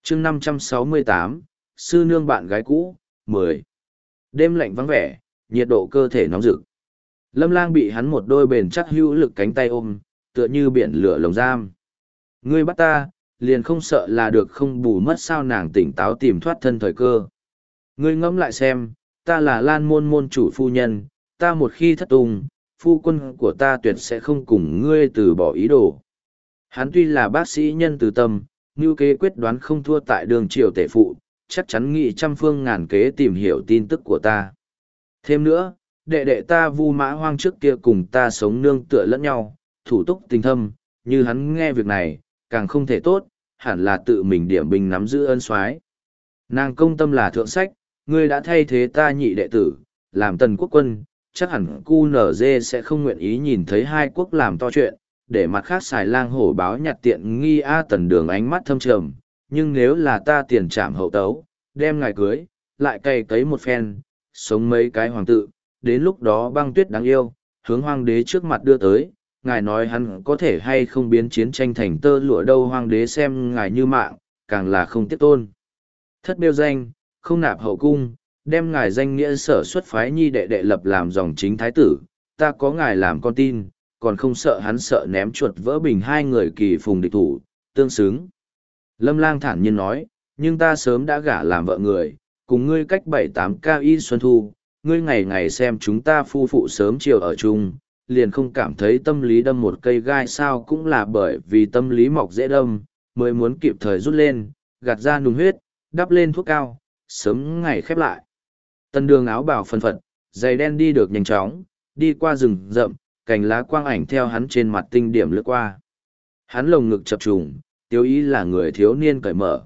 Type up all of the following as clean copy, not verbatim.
chương 568, sư nương bạn gái cũ, 10. Đêm lạnh vắng vẻ, nhiệt độ cơ thể nóng rực. Lâm Lang bị hắn một đôi bền chắc hữu lực cánh tay ôm, tựa như biển lửa lồng giam. Ngươi bắt ta, liền không sợ là được không bù mất sao? Nàng tỉnh táo tìm thoát thân thời cơ. Ngươi ngẫm lại xem, ta là Lan môn môn chủ phu nhân, ta một khi thất tung, phu quân của ta tuyệt sẽ không cùng ngươi từ bỏ ý đồ. Hắn tuy là bác sĩ nhân từ tâm, mưu kế quyết đoán không thua tại đường triều tể phụ, chắc chắn nghị trăm phương ngàn kế tìm hiểu tin tức của ta. Thêm nữa, đệ đệ ta Vu Mã Hoang trước kia cùng ta sống nương tựa lẫn nhau, thủ túc tình thâm, như hắn nghe việc này, càng không thể tốt, hẳn là tự mình điểm binh nắm giữ ân soái. Nàng công tâm là thượng sách, ngươi đã thay thế ta nhị đệ tử, làm tần quốc quân, chắc hẳn QNZ sẽ không nguyện ý nhìn thấy hai quốc làm to chuyện, để mặt khác xài lang hổ báo nhặt tiện nghi Tần Đường ánh mắt thâm trầm, nhưng nếu là ta tiền trảm hậu tấu, đem ngài cưới, lại cày cấy một phen, sống mấy cái hoàng tự, đến lúc đó băng tuyết đáng yêu, hướng hoàng đế trước mặt đưa tới, ngài nói hắn có thể hay không biến chiến tranh thành tơ lụa đâu? Hoàng đế xem ngài như mạng, càng là không tiếc tôn. Thất bêu danh, không nạp hậu cung, đem ngài danh nghĩa sở xuất phái nhi đệ đệ lập làm dòng chính thái tử, ta có ngài làm con tin, còn không sợ hắn sợ ném chuột vỡ bình, hai người kỳ phùng địch thủ, tương xứng. Lâm Lang thản nhiên nói, nhưng ta sớm đã gả làm vợ người, cùng ngươi cách 7-8 ca y xuân thu, ngươi ngày ngày xem chúng ta phu phụ sớm chiều ở chung, liền không cảm thấy tâm lý đâm một cây gai sao? Cũng là bởi vì tâm lý mọc dễ đâm, mới muốn kịp thời rút lên, gạt ra nùng huyết, đắp lên thuốc cao, sớm ngày khép lại. Tần Đường áo bào phân phật, giày đen đi được nhanh chóng, đi qua rừng rậm, cành lá quang ảnh theo hắn trên mặt tinh điểm lướt qua. Hắn lồng ngực chập trùng, tiêu ý là người thiếu niên cởi mở.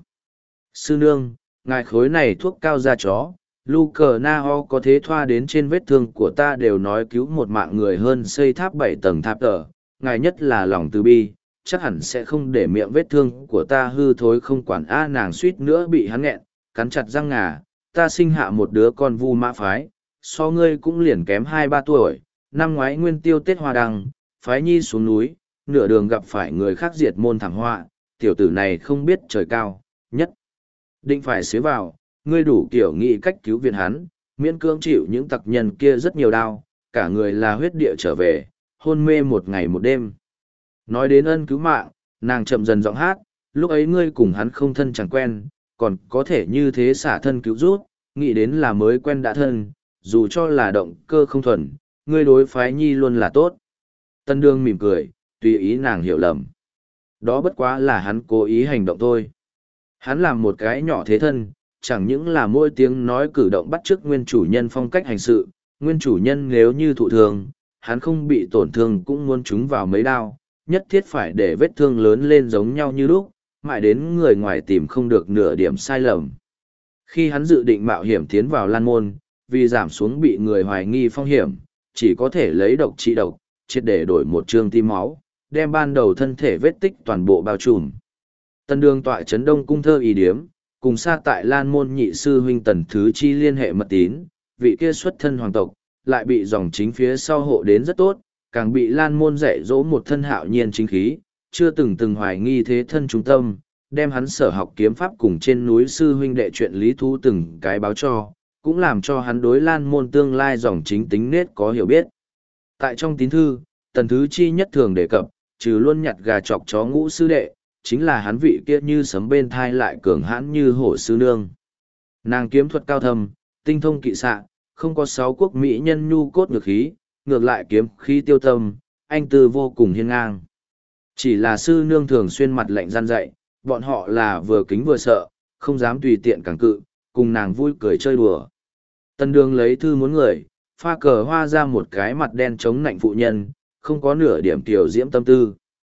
Sư nương, ngài khối này thuốc cao da chó, lu cờ na ho có thế thoa đến trên vết thương của ta, đều nói cứu một mạng người hơn xây tháp 7 tầng tháp tờ. Ngài nhất là lòng từ bi, chắc hẳn sẽ không để miệng vết thương của ta hư thối không quản. Nàng suýt nữa bị hắn nghẹn, cắn chặt răng ngà. Ta sinh hạ một đứa con Vu Mã phái, so ngươi cũng liền kém 2-3 tuổi, năm ngoái nguyên tiêu Tết Hoa Đăng, phái nhi xuống núi, nửa đường gặp phải người khác diệt môn thảm họa, tiểu tử này không biết trời cao, nhất định phải xế vào, ngươi đủ kiểu nghĩ cách cứu viện hắn, miễn cưỡng chịu những tặc nhân kia rất nhiều đau, cả người là huyết địa trở về, hôn mê một ngày một đêm. Nói đến ân cứu mạng, nàng chậm dần giọng hát, lúc ấy ngươi cùng hắn không thân chẳng quen, còn có thể như thế xả thân cứu rút, nghĩ đến là mới quen đã thân, dù cho là động cơ không thuần, ngươi đối phái nhi luôn là tốt. Tân Đương mỉm cười, tùy ý nàng hiểu lầm. Đó bất quá là hắn cố ý hành động thôi. Hắn làm một cái nhỏ thế thân, chẳng những là mỗi tiếng nói cử động bắt chước nguyên chủ nhân phong cách hành sự, nguyên chủ nhân nếu như thụ thương, hắn không bị tổn thương cũng muốn trúng vào mấy đao, nhất thiết phải để vết thương lớn lên giống nhau như lúc, mãi đến người ngoài tìm không được nửa điểm sai lầm. Khi hắn dự định mạo hiểm tiến vào Lan Môn, vì giảm xuống bị người hoài nghi phong hiểm, chỉ có thể lấy độc trị độc, triệt để đổi một trương tim máu, đem ban đầu thân thể vết tích toàn bộ bao trùm. Tân Đường tọa trấn Đông Cung Thơ Y Điếm, cùng xa tại Lan Môn nhị sư huynh Tần Thứ Chi liên hệ mật tín, vị kia xuất thân hoàng tộc, lại bị dòng chính phía sau hộ đến rất tốt, càng bị Lan Môn dạy dỗ một thân hạo nhiên chính khí, chưa từng hoài nghi thế thân trung tâm, đem hắn sở học kiếm pháp cùng trên núi sư huynh đệ chuyện lý thú từng cái báo cho, cũng làm cho hắn đối Lan Môn tương lai dòng chính tính nết có hiểu biết. Tại trong tín thư, Tần Thứ Chi nhất thường đề cập, trừ luôn nhặt gà chọc chó Ngũ sư đệ, chính là hắn vị kia như sấm bên thai lại cường hãn như hổ sư nương. Nàng kiếm thuật cao thâm, tinh thông kỵ xạ, không có 6 quốc mỹ nhân nhu cốt ngược khí, ngược lại kiếm khí tiêu tâm, anh tư vô cùng hiên ngang. Chỉ là sư nương thường xuyên mặt lạnh gian dạy, bọn họ là vừa kính vừa sợ, không dám tùy tiện càng cự, cùng nàng vui cười chơi đùa. Tân Đường lấy thư muốn người, pha cờ hoa ra một cái mặt đen chống nạnh phụ nhân, không có nửa điểm tiểu diễm tâm tư.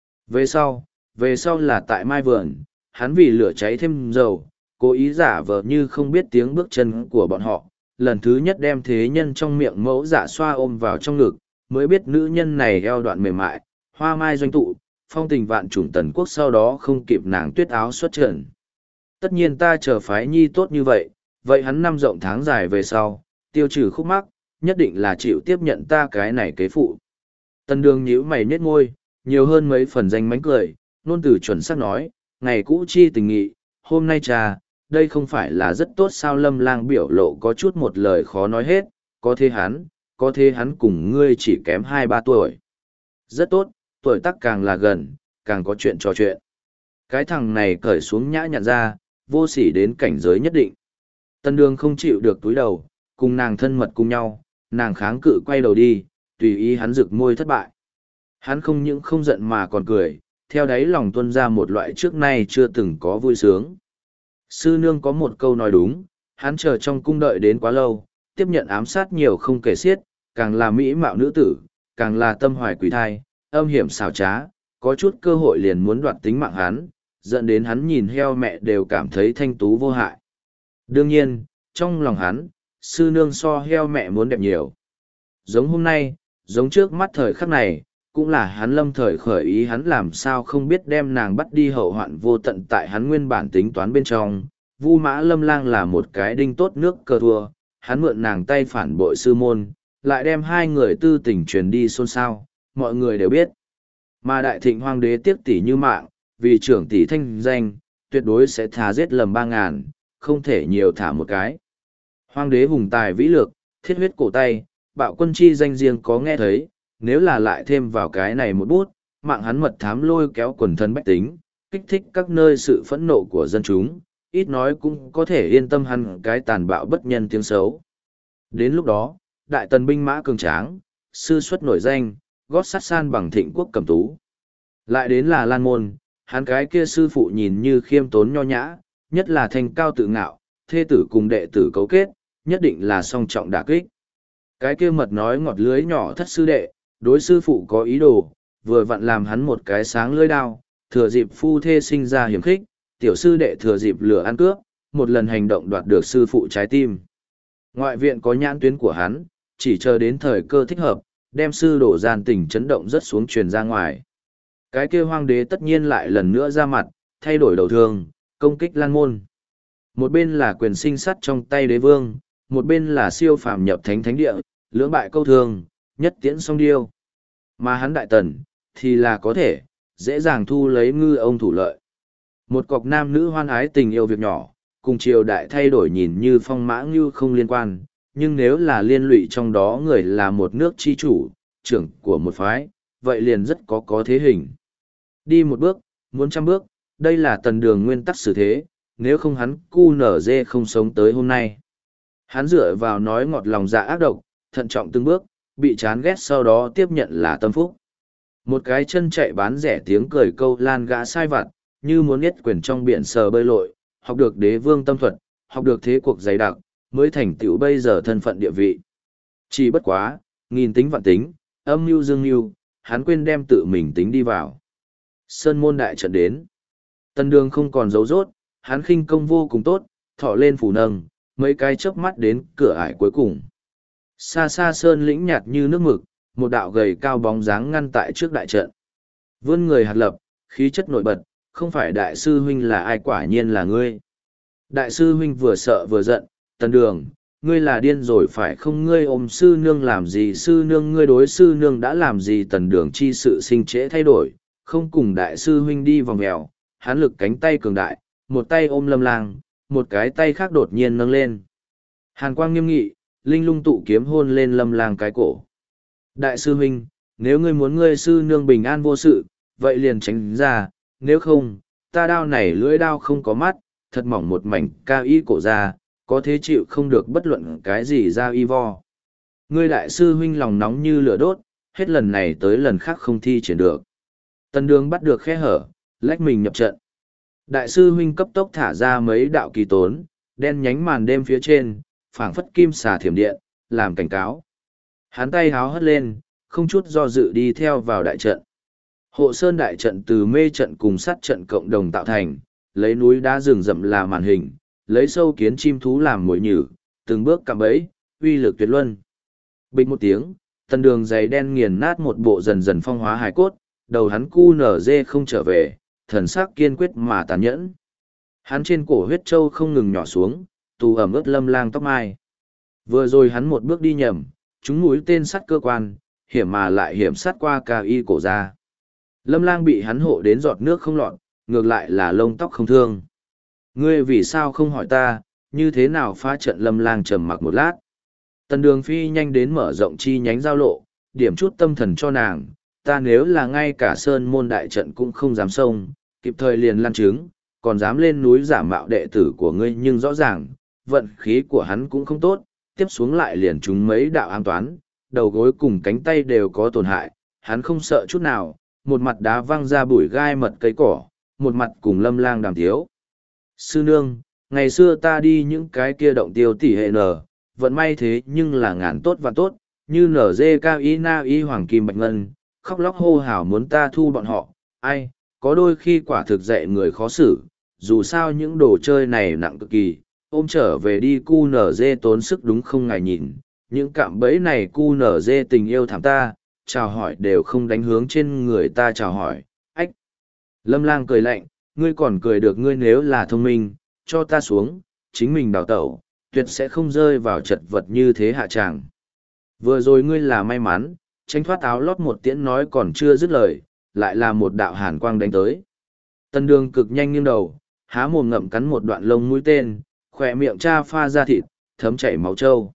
Về sau là tại Mai Vườn, hắn vì lửa cháy thêm dầu, cố ý giả vờ như không biết tiếng bước chân của bọn họ, lần thứ nhất đem thế nhân trong miệng mẫu giả xoa ôm vào trong ngực, mới biết nữ nhân này eo đoạn mềm mại, hoa mai doanh tụ, phong tình vạn trùng Tần quốc sau đó không kịp nàng tuyết áo xuất trận. Tất nhiên ta chờ phái nhi tốt như vậy, vậy hắn năm rộng tháng dài về sau, tiêu trừ khúc mắc, nhất định là chịu tiếp nhận ta cái này kế phụ. Tần Đường nhíu mày nhếch môi, nhiều hơn mấy phần danh mánh cười, nôn từ chuẩn xác nói, ngày cũ chi tình nghị, hôm nay cha, đây không phải là rất tốt sao? Lâm Lang biểu lộ có chút một lời khó nói hết, có thế hắn cùng ngươi chỉ kém 2-3 tuổi. Rất tốt, tuổi tác càng là gần, càng có chuyện trò chuyện. Cái thằng này cởi xuống nhã nhặn ra, vô sỉ đến cảnh giới nhất định. Tân Đường không chịu được túi đầu, cùng nàng thân mật cùng nhau, nàng kháng cự quay đầu đi, tùy ý hắn rực môi thất bại. Hắn không những không giận mà còn cười, theo đáy lòng tuôn ra một loại trước nay chưa từng có vui sướng. Sư nương có một câu nói đúng, hắn chờ trong cung đợi đến quá lâu, tiếp nhận ám sát nhiều không kể xiết, càng là mỹ mạo nữ tử, càng là tâm hoài quỷ thai, âm hiểm xảo trá, có chút cơ hội liền muốn đoạt tính mạng hắn, dẫn đến hắn nhìn heo mẹ đều cảm thấy thanh tú vô hại. Đương nhiên, trong lòng hắn, sư nương so heo mẹ muốn đẹp nhiều. Giống hôm nay, giống trước mắt thời khắc này, cũng là hắn lâm thời khởi ý, hắn làm sao không biết đem nàng bắt đi, hậu hoạn vô tận tại hắn nguyên bản tính toán bên trong. Vu Mã Lâm Lang là một cái đinh tốt nước cờ thua, hắn mượn nàng tay phản bội sư môn, lại đem hai người tư tình truyền đi xôn xao, mọi người đều biết. Mà Đại Thịnh Hoàng đế tiếc tỷ như mạng, vì trưởng tỷ thanh danh, tuyệt đối sẽ thà giết lầm 3.000, không thể nhiều thả một cái. Hoàng đế hùng tài vĩ lược, thiết huyết cổ tay, bạo quân chi danh riêng có nghe thấy, nếu là lại thêm vào cái này một bút, mạng hắn mật thám lôi kéo quần thân bách tính, kích thích các nơi sự phẫn nộ của dân chúng, ít nói cũng có thể yên tâm hắn cái tàn bạo bất nhân tiếng xấu. Đến lúc đó, đại tần binh mã cường tráng, sư xuất nổi danh, gót sắt san bằng Thịnh quốc Cẩm Tú. Lại đến là Lan Môn, hắn cái kia sư phụ nhìn như khiêm tốn nho nhã, nhất là thanh cao tự ngạo, thê tử cùng đệ tử cấu kết, nhất định là song trọng đả kích. Cái kia mật nói ngọt lưới nhỏ thất sư đệ, đối sư phụ có ý đồ, vừa vặn làm hắn một cái sáng lưỡi đao, thừa dịp phu thê sinh ra hiểm khích, tiểu sư đệ thừa dịp lửa ăn cướp, một lần hành động đoạt được sư phụ trái tim. Ngoại viện có nhãn tuyến của hắn, chỉ chờ đến thời cơ thích hợp, đem sư đổ gian tình chấn động rất xuống truyền ra ngoài. Cái kia Hoàng đế tất nhiên lại lần nữa ra mặt, thay đổi đầu thương, công kích Lan Môn. Một bên là quyền sinh sắt trong tay đế vương, một bên là siêu phàm nhập thánh thánh địa, lưỡng bại câu thương, nhất tiễn song điêu. Mà hắn Đại Tần, thì là có thể, dễ dàng thu lấy ngư ông thủ lợi. Một cọc nam nữ hoan ái tình yêu việc nhỏ, cùng triều đại thay đổi nhìn như phong mã như không liên quan, nhưng nếu là liên lụy trong đó người là một nước chi chủ, trưởng của một phái, vậy liền rất có thế hình. Đi một bước, muốn trăm bước, đây là Tần Đường nguyên tắc xử thế, nếu không hắn cu nở dê không sống tới hôm nay. Hắn dựa vào nói ngọt lòng dạ ác độc, thận trọng từng bước, bị chán ghét sau đó tiếp nhận là tâm phúc. Một cái chân chạy bán rẻ tiếng cười câu lan gã sai vặt, như muốn nhất quyền trong biển sờ bơi lội, học được đế vương tâm thuật, học được thế cuộc dày đặc, mới thành tựu bây giờ thân phận địa vị. Chỉ bất quá, nghìn tính vạn tính, âm mưu dương mưu, hắn quên đem tự mình tính đi vào. Sơn môn đại trận đến. Tần Đường không còn dấu rốt, hắn khinh công vô cùng tốt, thọ lên phủ nâng, mấy cái chớp mắt đến cửa ải cuối cùng. Xa xa sơn lĩnh nhạt như nước mực, một đạo gầy cao bóng dáng ngăn tại trước đại trận. Vươn người hạt lập, khí chất nổi bật, không phải đại sư huynh là ai, quả nhiên là ngươi. Đại sư huynh vừa sợ vừa giận, Tần Đường, ngươi là điên rồi phải không? Ngươi ôm sư nương làm gì? Sư nương ngươi đối sư nương đã làm gì? Tần Đường chi sự sinh trễ thay đổi, không cùng đại sư huynh đi vòng mèo, hắn lực cánh tay cường đại, một tay ôm Lâm Lang, một cái tay khác đột nhiên nâng lên. Hàn quang nghiêm nghị, linh lung tụ kiếm hôn lên Lâm Lang cái cổ. Đại sư huynh, nếu ngươi muốn ngươi sư nương bình an vô sự, vậy liền tránh ra, nếu không, ta đao này lưỡi đao không có mắt, thật mỏng một mảnh ca y cổ ra, có thế chịu không được bất luận cái gì ra y vo. Ngươi đại sư huynh lòng nóng như lửa đốt, hết lần này tới lần khác không thi triển được. Tần Đường bắt được khe hở, lách mình nhập trận. Đại sư huynh cấp tốc thả ra mấy đạo kỳ tốn, đen nhánh màn đêm phía trên, phảng phất kim xà thiểm điện, làm cảnh cáo. Hắn tay háo hất lên, không chút do dự đi theo vào đại trận. Hộ sơn đại trận từ mê trận cùng sát trận cộng đồng tạo thành, lấy núi đá rừng rậm là màn hình, lấy sâu kiến chim thú làm mồi nhử, từng bước cạm bẫy, uy lực tuyệt luân. Bình một tiếng, Tần Đường giày đen nghiền nát một bộ dần dần phong hóa hài cốt, đầu hắn cu nở dê không trở về, thần sắc kiên quyết mà tàn nhẫn. Hắn trên cổ huyết châu không ngừng nhỏ xuống, tù ẩm ướt Lâm Lang tóc mai. Vừa rồi hắn một bước đi nhầm, chúng mũi tên sắt cơ quan, hiểm mà lại hiểm sát qua ca y cổ ra. Lâm Lang bị hắn hộ đến giọt nước không lọt, ngược lại là lông tóc không thương. Ngươi vì sao không hỏi ta, như thế nào phá trận? Lâm Lang trầm mặc một lát. Tần Đường Phi nhanh đến mở rộng chi nhánh giao lộ, điểm chút tâm thần cho nàng, ta nếu là ngay cả sơn môn đại trận cũng không dám xông, kịp thời liền lan trướng, còn dám lên núi giả mạo đệ tử của ngươi, nhưng rõ ràng, vận khí của hắn cũng không tốt, tiếp xuống lại liền trúng mấy đạo ám toán, đầu gối cùng cánh tay đều có tổn hại, hắn không sợ chút nào, một mặt đá văng ra bụi gai mật cây cỏ, một mặt cùng Lâm Lang đàm tiếu. Sư nương, ngày xưa ta đi những cái kia động tiêu tỷ hệ nở, vận may thế nhưng là ngàn tốt và tốt, như nở dê cao y na y hoàng kim bạch ngân, khóc lóc hô hào muốn ta thu bọn họ, ai, có đôi khi quả thực dạy người khó xử, dù sao những đồ chơi này nặng cực kỳ, ôm trở về đi cu nở dê tốn sức đúng không ngài nhìn, những cạm bẫy này cu nở dê tình yêu thảm ta, chào hỏi đều không đánh hướng trên người ta chào hỏi, ách. Lâm Lang cười lạnh, ngươi còn cười được, ngươi nếu là thông minh, cho ta xuống, chính mình đào tẩu, tuyệt sẽ không rơi vào chật vật như thế hạ tràng. Vừa rồi ngươi là may mắn, tránh thoát áo lót một tiễn nói còn chưa dứt lời, lại là một đạo hàn quang đánh tới. Tần Đường cực nhanh nghiêng đầu, há mồm ngậm cắn một đoạn lông mũi tên, khỏe miệng cha pha ra thịt, thấm chảy máu trâu.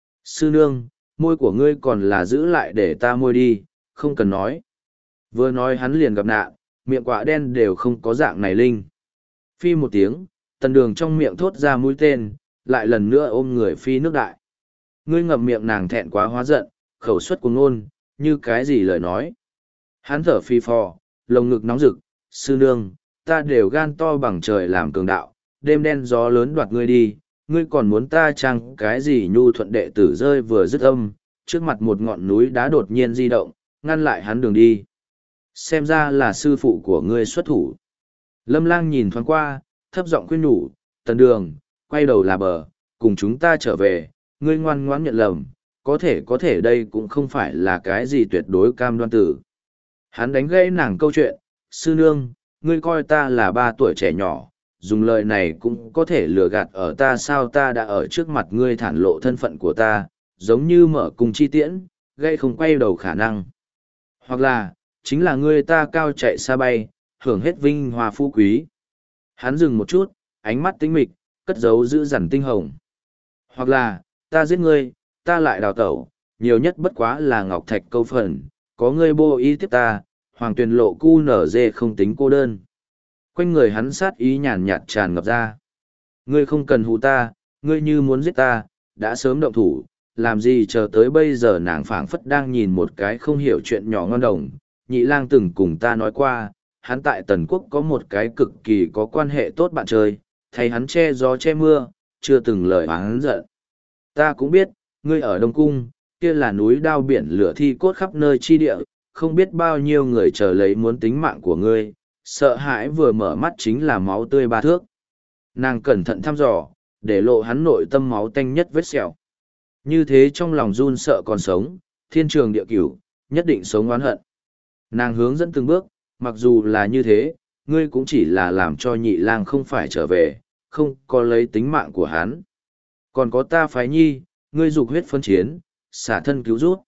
Sư nương, môi của ngươi còn là giữ lại để ta môi đi, không cần nói. Vừa nói hắn liền gặp nạn, miệng quả đen đều không có dạng này linh. Phi một tiếng, Tần Đường trong miệng thốt ra mũi tên, lại lần nữa ôm người phi nước đại. Ngươi ngậm miệng, nàng thẹn quá hóa giận, khẩu suất cuồng ngôn, như cái gì lời nói. Hắn thở phi phò, lồng ngực nóng rực, sư nương, ta đều gan to bằng trời làm cường đạo, đêm đen gió lớn đoạt ngươi đi, ngươi còn muốn ta chăng cái gì? Nhu thuận đệ tử rơi vừa dứt âm, trước mặt một ngọn núi đá đột nhiên di động, ngăn lại hắn đường đi. Xem ra là sư phụ của ngươi xuất thủ. Lâm Lang nhìn thoáng qua, thấp giọng khuyên nhủ, Tần Đường, quay đầu là bờ, cùng chúng ta trở về, ngươi ngoan ngoãn nhận lầm, có thể đây cũng không phải là cái gì tuyệt đối cam đoan tử. Hắn đánh gãy nàng câu chuyện, sư nương, ngươi coi ta là 3 tuổi trẻ nhỏ, dùng lời này cũng có thể lừa gạt ở ta sao? Ta đã ở trước mặt ngươi thản lộ thân phận của ta, giống như mở cùng chi tiễn, gây không quay đầu khả năng. Hoặc là, chính là ngươi ta cao chạy xa bay, hưởng hết vinh hoa phú quý. Hắn dừng một chút, ánh mắt tinh mịch, cất giấu giữ dằn tinh hồng. Hoặc là, ta giết ngươi, ta lại đào tẩu, nhiều nhất bất quá là ngọc thạch câu phần, có ngươi bô ý tiếp ta, hoàng tuyền lộ cu nở dê không tính cô đơn. Quanh người hắn sát ý nhàn nhạt tràn ngập ra. Ngươi không cần hù ta, ngươi như muốn giết ta, đã sớm động thủ, làm gì chờ tới bây giờ? Nàng phảng phất đang nhìn một cái không hiểu chuyện nhỏ ngon đồng. Nhị lang từng cùng ta nói qua, hắn tại Tần Quốc có một cái cực kỳ có quan hệ tốt bạn chơi, thấy hắn che gió che mưa, chưa từng lời oán giận. Ta cũng biết, ngươi ở Đông Cung, kia là núi đao biển lửa thi cốt khắp nơi chi địa, không biết bao nhiêu người chờ lấy muốn tính mạng của ngươi, sợ hãi vừa mở mắt chính là máu tươi 3 thước. Nàng cẩn thận thăm dò, để lộ hắn nội tâm máu tanh nhất vết sẹo. Như thế trong lòng run sợ còn sống, thiên trường địa cửu, nhất định sống oán hận. Nàng hướng dẫn từng bước, mặc dù là như thế, ngươi cũng chỉ là làm cho nhị lang không phải trở về, không có lấy tính mạng của hắn. Còn có ta phái nhi, ngươi dục huyết phân chiến, xả thân cứu rút.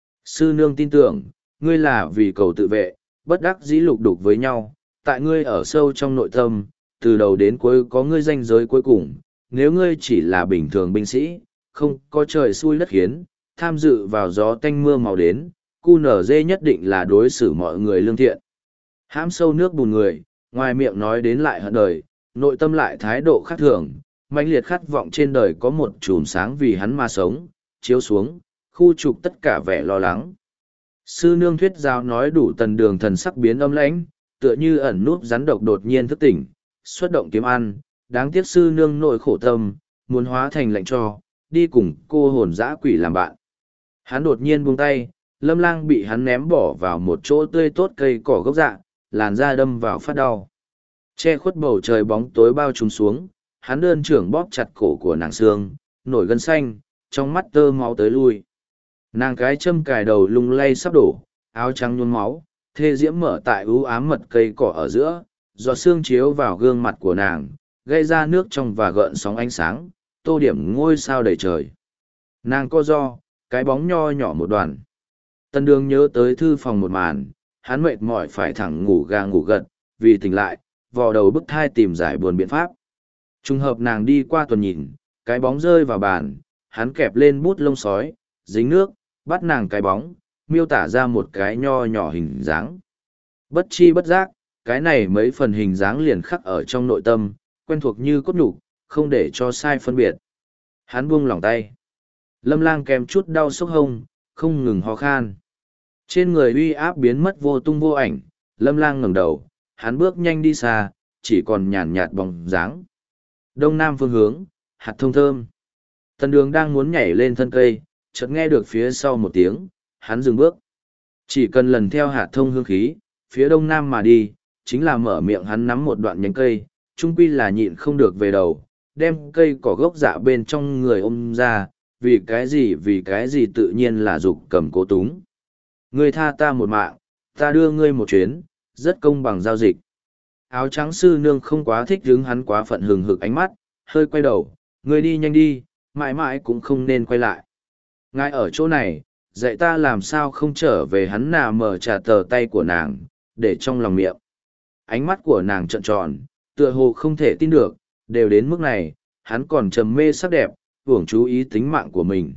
Sư nương tin tưởng, ngươi là vì cầu tự vệ, bất đắc dĩ lục đục với nhau, tại ngươi ở sâu trong nội tâm, từ đầu đến cuối có ngươi ranh giới cuối cùng, nếu ngươi chỉ là bình thường binh sĩ, không có trời xui đất khiến, tham dự vào gió tanh mưa màu đến, QNZ nhất định là đối xử mọi người lương thiện. Hãm sâu nước bùn người, ngoài miệng nói đến lại hận đời, nội tâm lại thái độ khác thường, mãnh liệt khát vọng trên đời có một chùm sáng vì hắn mà sống, chiếu xuống, khu trục tất cả vẻ lo lắng. Sư nương thuyết giáo nói đủ. Tần Đường thần sắc biến âm lãnh, tựa như ẩn núp rắn độc đột nhiên thức tỉnh, xuất động kiếm ăn, đáng tiếc sư nương nội khổ tâm, muốn hóa thành lệnh cho, đi cùng cô hồn dã quỷ làm bạn. Hắn đột nhiên buông tay, Lâm Lang bị hắn ném bỏ vào một chỗ tươi tốt cây cỏ gốc dạ, làn da đâm vào phát đau. Che khuất bầu trời bóng tối bao trùm xuống, hắn đơn trưởng bóp chặt cổ của nàng xương, nổi gân xanh, trong mắt tơ máu tới lui. Nàng cái châm cài đầu lung lay sắp đổ, áo trắng nhuốm máu, thê diễm mở tại ưu ám mật cây cỏ ở giữa, giọt sương chiếu vào gương mặt của nàng, gây ra nước trong và gợn sóng ánh sáng, tô điểm ngôi sao đầy trời. Nàng co ro, cái bóng nho nhỏ một đoàn. Tần Đường nhớ tới thư phòng một màn, hắn mệt mỏi phải thẳng ngủ gà ngủ gật, vì tỉnh lại, vò đầu bức thai tìm giải buồn biện pháp. Trùng hợp nàng đi qua tuần nhìn, cái bóng rơi vào bàn, hắn kẹp lên bút lông sói, dính nước, bắt nàng cái bóng, miêu tả ra một cái nho nhỏ hình dáng. Bất chi bất giác, cái này mấy phần hình dáng liền khắc ở trong nội tâm, quen thuộc như cốt nhục, không để cho sai phân biệt. Hắn buông lỏng tay. Lâm Lang kèm chút đau sốc hông, không ngừng ho khan. Trên người uy áp biến mất vô tung vô ảnh, Lâm Lang ngẩng đầu, hắn bước nhanh đi xa, chỉ còn nhàn nhạt bóng dáng. Đông nam phương hướng, hạt thông thơm. Tần Đường đang muốn nhảy lên thân cây, chợt nghe được phía sau một tiếng, hắn dừng bước. Chỉ cần lần theo hạt thông hương khí, phía đông nam mà đi, chính là mở miệng hắn nắm một đoạn nhánh cây, chung quy là nhịn không được về đầu, đem cây cỏ gốc dạ bên trong người ôm ra, vì cái gì tự nhiên là dục cầm cố túng. Ngươi tha ta một mạng, ta đưa ngươi một chuyến, rất công bằng giao dịch. Áo trắng sư nương không quá thích hứng hắn quá phận hừng hực ánh mắt, hơi quay đầu, ngươi đi nhanh đi, mãi mãi cũng không nên quay lại. Ngài ở chỗ này, dạy ta làm sao không trở về. Hắn nà mở trà tờ tay của nàng, để trong lòng miệng. Ánh mắt của nàng trợn tròn, tựa hồ không thể tin được, đều đến mức này, hắn còn trầm mê sắc đẹp, hưởng chú ý tính mạng của mình.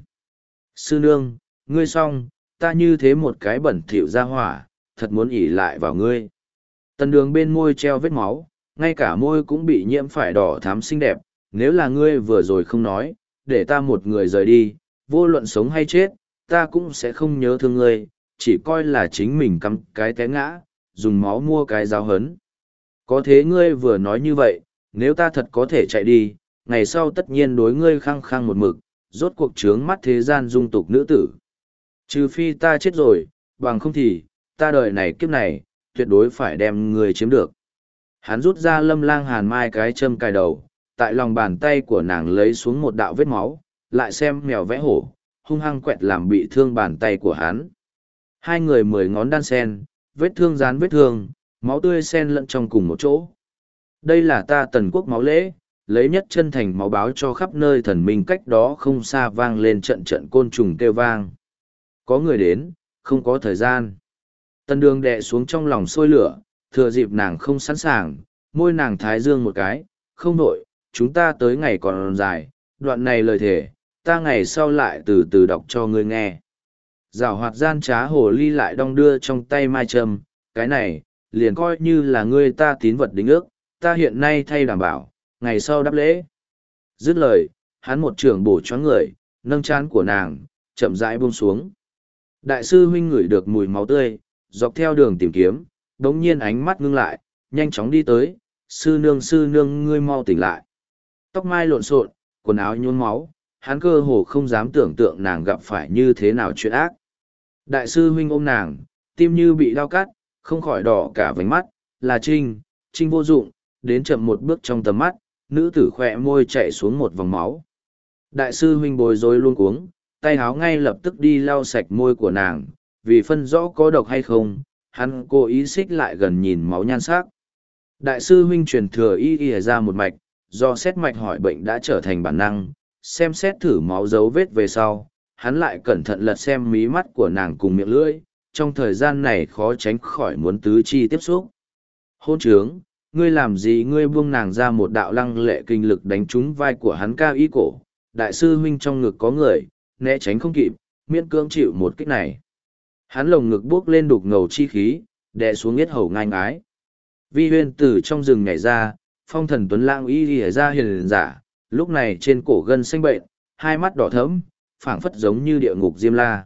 Sư nương, ngươi xong, ta như thế một cái bẩn thỉu ra hỏa, thật muốn ỉ lại vào ngươi. Tần Đường bên môi treo vết máu, ngay cả môi cũng bị nhiễm phải đỏ thắm xinh đẹp, nếu là ngươi vừa rồi không nói, để ta một người rời đi, vô luận sống hay chết, ta cũng sẽ không nhớ thương ngươi, chỉ coi là chính mình cắm cái té ngã, dùng máu mua cái giáo hấn. Có thế ngươi vừa nói như vậy, nếu ta thật có thể chạy đi, ngày sau tất nhiên đối ngươi khăng khăng một mực, rốt cuộc trướng mắt thế gian dung tục nữ tử. Trừ phi ta chết rồi, bằng không thì, ta đời này kiếp này, tuyệt đối phải đem ngươi chiếm được. Hắn rút ra Lâm Lang hàn mai cái châm cài đầu, tại lòng bàn tay của nàng lấy xuống một đạo vết máu, lại xem mèo vẽ hổ, hung hăng quẹt làm bị thương bàn tay của hắn. Hai người 10 ngón đan sen, vết thương dán vết thương, máu tươi sen lẫn trong cùng một chỗ. Đây là ta Tần Quốc máu lễ, lấy nhất chân thành máu báo cho khắp nơi thần minh, cách đó không xa vang lên trận trận côn trùng kêu vang. Có người đến, không có thời gian. Tần Đường đè xuống trong lòng sôi lửa, thừa dịp nàng không sẵn sàng, môi nàng thái dương một cái, không nổi, chúng ta tới ngày còn dài, đoạn này lời thề, ta ngày sau lại từ từ đọc cho ngươi nghe. Giảo hoạt gian trá hồ ly lại đong đưa trong tay mai châm, cái này, liền coi như là ngươi ta tín vật đính ước, ta hiện nay thay đảm bảo, ngày sau đáp lễ. Dứt lời, hắn một trường bổ choáng người, nâng trán của nàng, chậm rãi buông xuống. Đại sư huynh ngửi được mùi máu tươi, dọc theo đường tìm kiếm, đống nhiên ánh mắt ngưng lại, nhanh chóng đi tới, sư nương ngươi mau tỉnh lại. Tóc mai lộn xộn, quần áo nhuốm máu, hắn cơ hồ không dám tưởng tượng nàng gặp phải như thế nào chuyện ác. Đại sư huynh ôm nàng, tim như bị đau cắt, không khỏi đỏ cả vành mắt, là Trinh vô dụng, đến chậm một bước trong tầm mắt, nữ tử khỏe môi chạy xuống một vòng máu. Đại sư huynh bối rối luôn cuống, tay háo ngay lập tức đi lau sạch môi của nàng, vì phân rõ có độc hay không, hắn cố ý xích lại gần nhìn máu nhan sắc. Đại sư huynh truyền thừa y ra một mạch, do xét mạch hỏi bệnh đã trở thành bản năng, xem xét thử máu dấu vết về sau, hắn lại cẩn thận lật xem mí mắt của nàng cùng miệng lưỡi, trong thời gian này khó tránh khỏi muốn tứ chi tiếp xúc. Hôn trướng, ngươi làm gì? Ngươi buông nàng ra, một đạo lăng lệ kinh lực đánh trúng vai của hắn cao y cổ, đại sư huynh trong ngực có người, né tránh không kịp, miễn cưỡng chịu một kích này. Hắn lồng ngực buốc lên đục ngầu chi khí, đè xuống yết hầu ngang ái. Vi huyên từ trong rừng nhảy ra, phong thần tuấn lãng y lìa ra hiền giả, lúc này trên cổ gân xanh bệnh, hai mắt đỏ thẫm, phảng phất giống như địa ngục diêm la.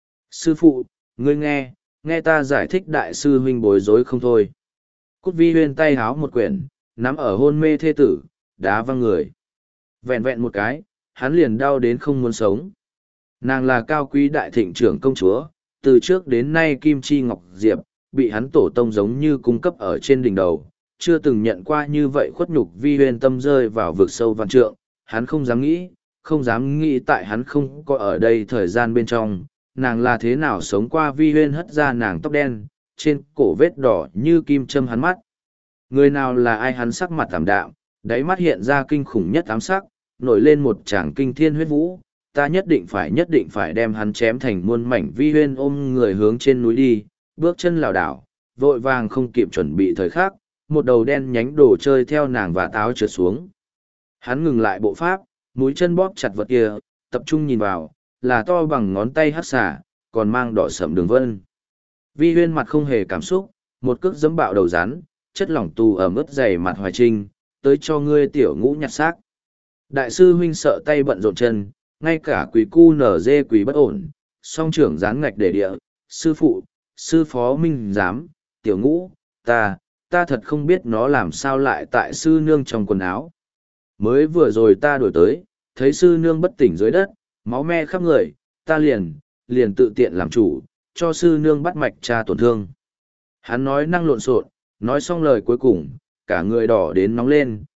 Sư phụ, ngươi nghe ta giải thích. Đại sư huynh bối rối không thôi. Cút. Vi huyên tay háo một quyển, nắm ở hôn mê thê tử, đá văng người. Vẹn vẹn một cái, hắn liền đau đến không muốn sống. Nàng là cao quý đại thịnh trưởng công chúa, từ trước đến nay kim chi ngọc diệp, bị hắn tổ tông giống như cung cấp ở trên đỉnh đầu, chưa từng nhận qua như vậy khuất nhục. Vi huyên tâm rơi vào vực sâu văn trượng, hắn không dám nghĩ tại hắn không có ở đây thời gian bên trong, nàng là thế nào sống qua. Vi huyên hất ra nàng tóc đen, trên cổ vết đỏ như kim châm hắn mắt. Người nào là ai? Hắn sắc mặt tảm đạm, đáy mắt hiện ra kinh khủng nhất ám sắc, nổi lên một tràng kinh thiên huyết vũ. Ta nhất định phải đem hắn chém thành muôn mảnh. Vi huyên ôm người hướng trên núi đi, bước chân lảo đảo, vội vàng không kịp chuẩn bị thời khắc, một đầu đen nhánh đồ chơi theo nàng và táo trượt xuống. Hắn ngừng lại bộ pháp, mũi chân bóp chặt vật kia, tập trung nhìn vào, là to bằng ngón tay hắc xả, còn mang đỏ sẫm đường vân. Vi Huyên mặt không hề cảm xúc, một cước giẫm bạo đầu rắn, chất lỏng tù ẩm ướt dày mặt Hoài Trinh, tới cho ngươi tiểu ngũ nhặt xác. Đại sư huynh sợ tay bận rộn chân, ngay cả quỷ cu nở dê quỷ bất ổn, song trưởng dán ngạch để địa, sư phụ, sư phó minh giám, tiểu ngũ, ta thật không biết nó làm sao lại tại sư nương trong quần áo. Mới vừa rồi ta đổi tới, thấy sư nương bất tỉnh dưới đất, máu me khắp người, ta liền tự tiện làm chủ, cho sư nương bắt mạch tra tổn thương. Hắn nói năng lộn xộn, nói xong lời cuối cùng, cả người đỏ đến nóng lên,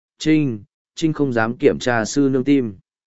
Trinh không dám kiểm tra sư nương tim.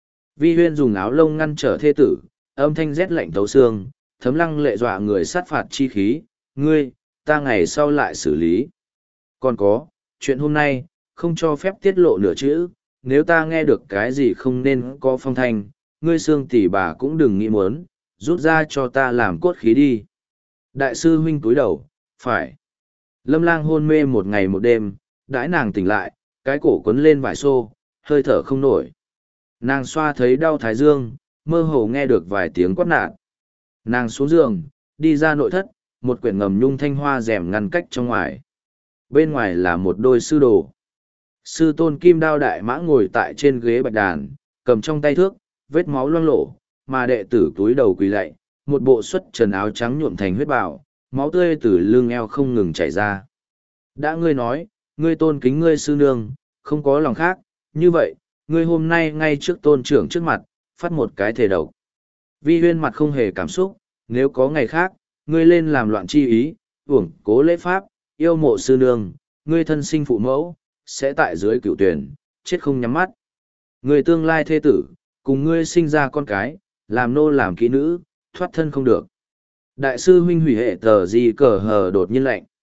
Vi Huyên dùng áo lông ngăn trở thê tử, âm thanh rét lạnh thấu xương, thấm lăng lệ dọa người sát phạt chi khí, ngươi, ta ngày sau lại xử lý. Còn có, chuyện hôm nay, không cho phép tiết lộ nửa chữ, nếu ta nghe được cái gì không nên có phong thanh, ngươi xương tỷ bà cũng đừng nghĩ muốn, rút ra cho ta làm cốt khí đi. Đại sư huynh túi đầu, phải. Lâm Lang hôn mê một ngày một đêm, đãi nàng tỉnh lại, cái cổ quấn lên vải xô, hơi thở không nổi. Nàng xoa thấy đau thái dương, mơ hồ nghe được vài tiếng quát nạt. Nàng xuống giường, đi ra nội thất, một quyển ngầm nhung thanh hoa rèm ngăn cách trong ngoài. Bên ngoài là một đôi sư đồ. Sư tôn kim đao đại mã ngồi tại trên ghế bạch đàn, cầm trong tay thước, vết máu loang lổ, mà đệ tử túi đầu quỳ lạy, một bộ xuất trần áo trắng nhuộm thành huyết bào, máu tươi từ lưng eo không ngừng chảy ra. Đã ngươi nói, ngươi tôn kính ngươi sư nương, không có lòng khác, như vậy, ngươi hôm nay ngay trước tôn trưởng trước mặt, phát một cái thể độc. Vi Huyên mặt không hề cảm xúc, nếu có ngày khác, ngươi lên làm loạn chi ý, uổng cố lễ pháp, yêu mộ sư nương, ngươi thân sinh phụ mẫu, sẽ tại dưới cựu tuyển, chết không nhắm mắt. Ngươi tương lai thê tử, cùng ngươi sinh ra con cái, làm nô làm kỹ nữ, thoát thân không được. Đại sư huynh hủy hệ tờ gì cờ hờ đột nhiên lạnh.